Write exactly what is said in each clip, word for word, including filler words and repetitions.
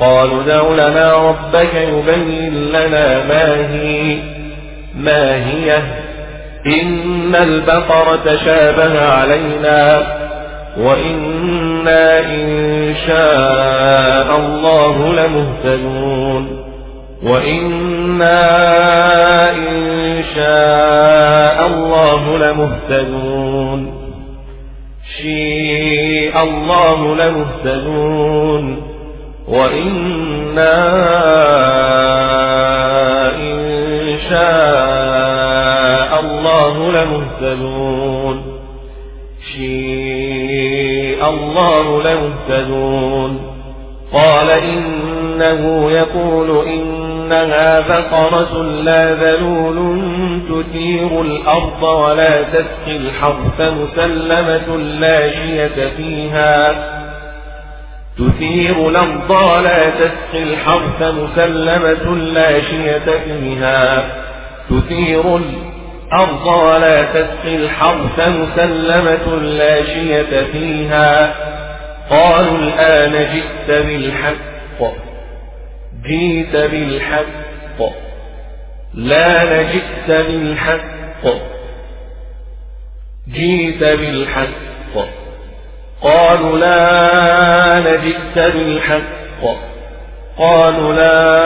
قالوا ادع لنا ربك يبين لنا ما هي ما هي إن البقرة شابه علينا وإنا إن شاء الله لمهتدون وإنا إن شاء الله لمهتدون شاء الله لمهتدون وإنا إن شاء الله لمهتدون شاء الله لمهتدون قال إنه يقول إنها بقرة لا ذلول تثير الأرض ولا تسقي الحرث مسلمة لا شية فيها تثير الأرض ولا تسقي الحرث مسلمة لا شية فيها تثير الأرض ولا تسقي الحرث مسلمة لا شية فيها قالوا الآن جئت بالحق جئت بالحق لا جئت بالحق جئت بالحق قالوا لا جئت بالحق قالوا لا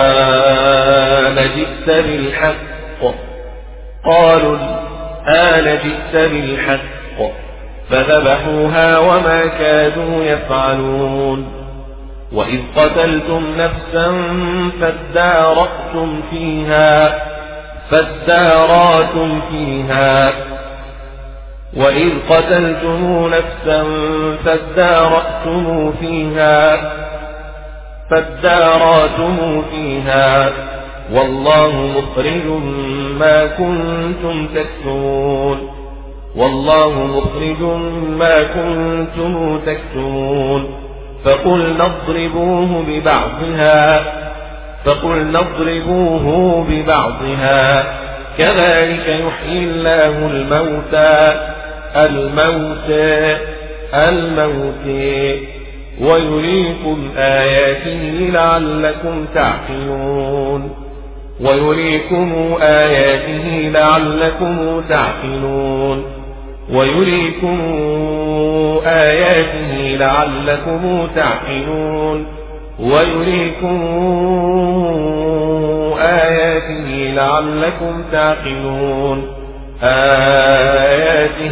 جئت بالحق قالوا الآن جئت بالحق فذبحوها وما كادوا يفعلون وإذ قتلتم نفسا فادارأتم فيها فادارأتم فيها وإذ قتلتم نفسا فادارأتم فيها فادارأتم فيها والله مخرج ما كنتم تكتمون والله مخرج ما كنتم تكتمون فقلنا اضربوه ببعضها فقلنا اضربوه ببعضها كذلك يحيي الله الموتى الموتى الموتى ويريكم آياته لعلكم تعقلون ويريكم آياته لعلكم تعقلون ويريكم آياته لعلكم تعقلون ويريكم آياته لعلكم تعقلون آياته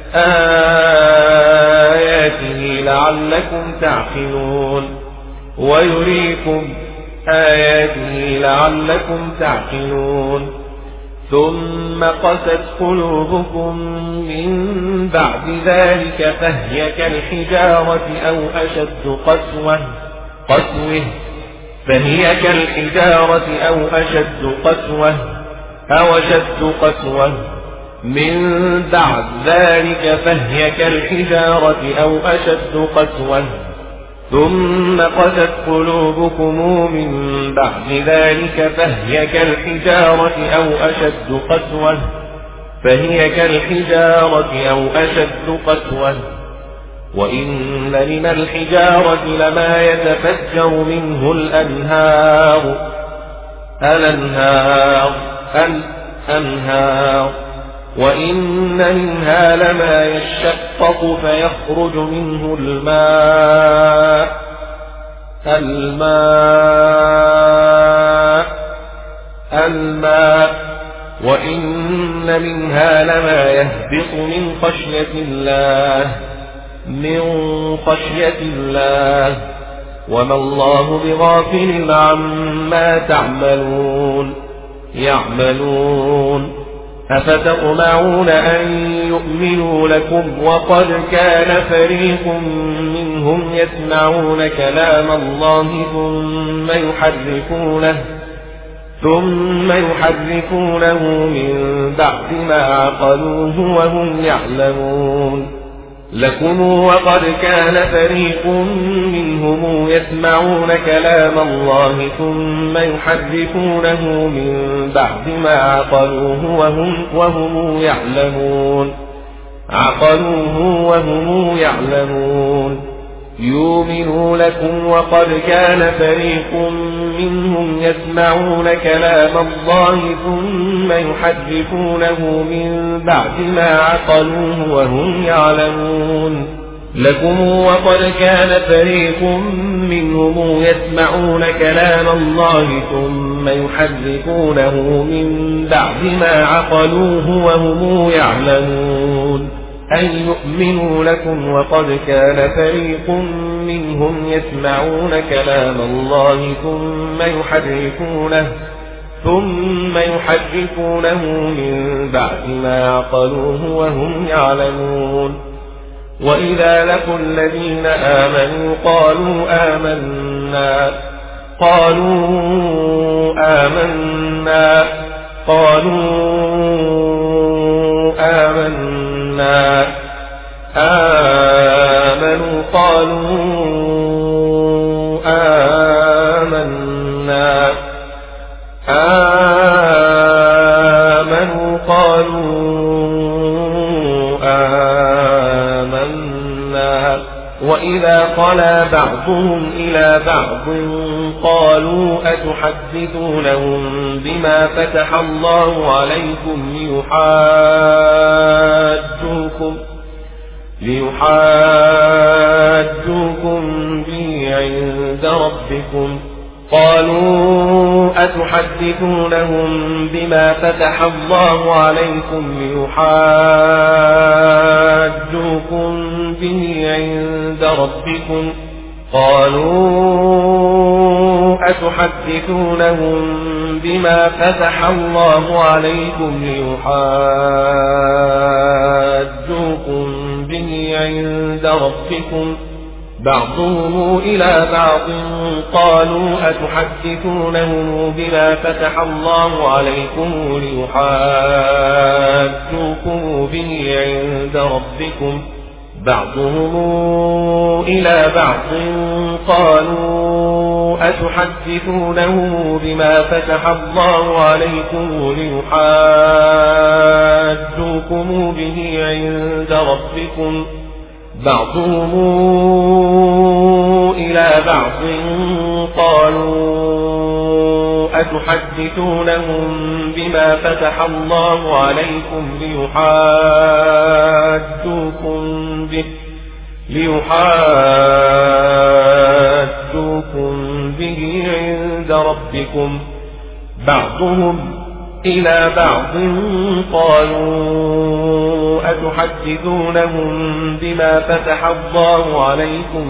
آياته لعلكم تعقلون ويريكم آياته لعلكم تعقلون ثم قست قلوبكم من بعد ذلك فهي كالحجارة أو أشد قسوة قسوة فهي كالحجارة أو أشد قسوة أو أشد قسوة من بعد ذلك فهي كالحجارة أو أشد قسوة ثم قست قلوبكم من بعد ذلك فهي كالحجارة أو أشد قسوة فهي كالحجارة أو أشد قسوة وإن من الحجارة لما يتفجر منه الأنهار الأنهار الأنهار وإن منها لما يشقق فيخرج منه الماء الماء الماء وإن منها لما يهبط من خشية الله من خشية الله وما الله بغافل عما تعملون يعملون أفتطمعون أن يؤمنوا لكم وقد كان فريق منهم يسمعون كلام الله ثم يحرفونه ثم يحرفونه من بعد ما عقلوه وهم يعلمون لكم وقد كان فريق منهم يسمعون كلام الله ثم يحرفونه من بعد ما عقلوه وهم, وهم يعلمون عقلوه وهم يعلمون يؤمنوا لكم وقد كان فريق منهم يسمعون كلام الله ثم يحرفونه من بعد ما عقلوه وهم يعلمون لكم وقد كان فريق منهم يسمعون كلام الله ثم يحرفونه من بعد ما عقلوه وهم يعلمون أن يؤمنوا لكم وقد كان فريق منهم يسمعون كلام الله ثم يحرفونه ثم يحرفونه من بعد ما عقلوه وهم يعلمون وإذا لقوا الذين آمنوا قالوا آمنا قالوا آمنا قالوا آمنا آمنوا قالوا آمنا آمنوا قالوا آمنا وإذا خلا بعضهم إلى بعض قالوا أتحدثونهم بما فتح الله عليكم ليحاجوكم ليحاجوكم به عند ربكم قالوا أتحدثونهم بما فتح الله عليكم ليحاجوكم به عند ربكم قالوا أتحدثونهم بما فتح الله عليكم ليحاجوكم به عند ربكم بعضهم إلى بعض قالوا أتحدثونهم بما فتح الله عليكم ليحاجوكم به عند ربكم بعضهم إلى بعض قالوا أتحدثونهم بما فتح الله عليكم ليحاجوكم به عند ربكم بعضهم إلى بعض قالوا أتحدثونهم بما فتح الله عليكم ليحاجوكم به ليحاجوكم به عند ربكم بعضهم إلى بعض قالوا أتحدثونهم بما فتح الله عليكم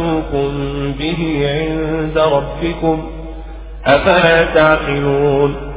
ليحاجوكم به عند ربكم أفلا تعقلون